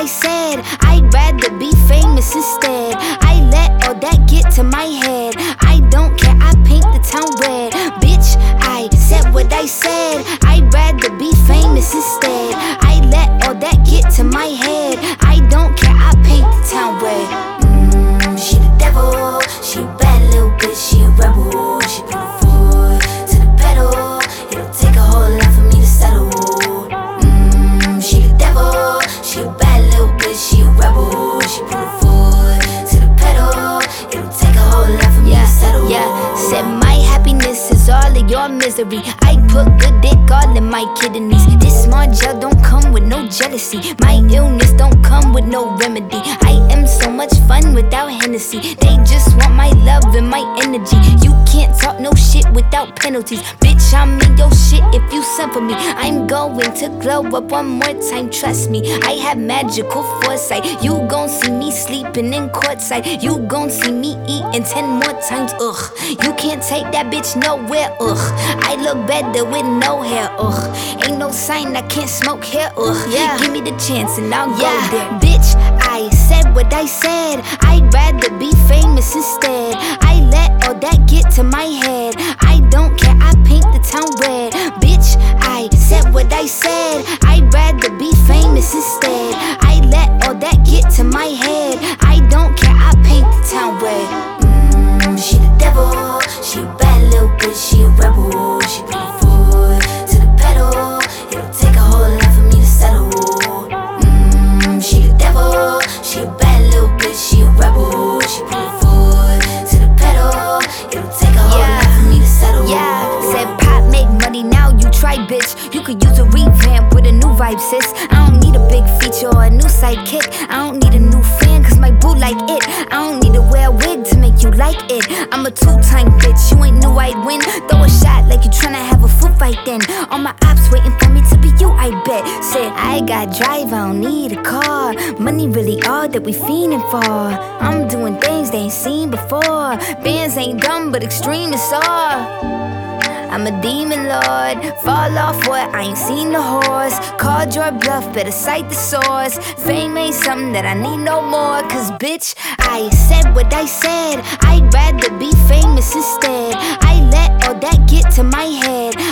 I said. I'd rather be famous instead. I let all that get to my head. I don't care, I paint the town red. Bitch, I said what I said. I'd rather be famous instead. I let all that get to my head. I don't care, I paint the town red. She the devil, she a bad little bitch, she a rebel. She put her foot to the pedal. It'll take a whole lot for me to settle. She the devil, she a bad little bitch, she a rebel. She put her foot to the pedal. It'll take a whole lot for me to settle. Yeah, said my happiness is all of your misery. I put good dick all in my kidneys. This small gel don't come with no jealousy. My illness don't come with no remedy. I am so much fun without Hennessy. They just want my love and my energy. You can't talk no shit without penalties. Bitch, I'm in your shit if you send for me. I'm going to glow up one more time, trust me. I have magical foresight. You gon' see me sleeping in courtside. You gon' see me eating 10 more times, ugh. You can't take that bitch nowhere, ugh. I look better with no hair, ugh. Ain't no sign I can't smoke here, ugh. Yeah. Give me the chance and I'll go there. Bitch, I said what I said. I'd rather be famous instead. I let all that get to my head. I don't care, I paint the town red. Bitch, I said what I said. I'd rather be famous instead. I let all that get to my head. I don't care, I paint the town red. She the devil, she a bad little bitch, she a rebel. She put her foot to the pedal. It'll take a whole lot for me to settle. She the devil, she a bad little bitch, she a rebel. She put her foot to the pedal. It'll take a whole lot for me to settle. Yeah, said pop make money, now you try, bitch. You could use a revamp with a new vibe, sis. I don't need a big feature or a new sidekick. I don't need a new fan, cause my boo like it. I don't need to wear a wig to make you like it. I'm a two-time bitch, you ain't knew I'd win. Throw a shot like you tryna have a foot fight then. All my ops waiting for me to be you, I bet. Said I got drive, I don't need a car. Money really all that we fiending for. I'm doing things they ain't seen before. Bands ain't dumb, but extreme is all. I'm a demon lord, fall off what, I ain't seen the horse. Called your bluff, better cite the source. Fame ain't something that I need no more. Cause bitch, I said what I said. I'd rather be famous instead. I let all that get to my head.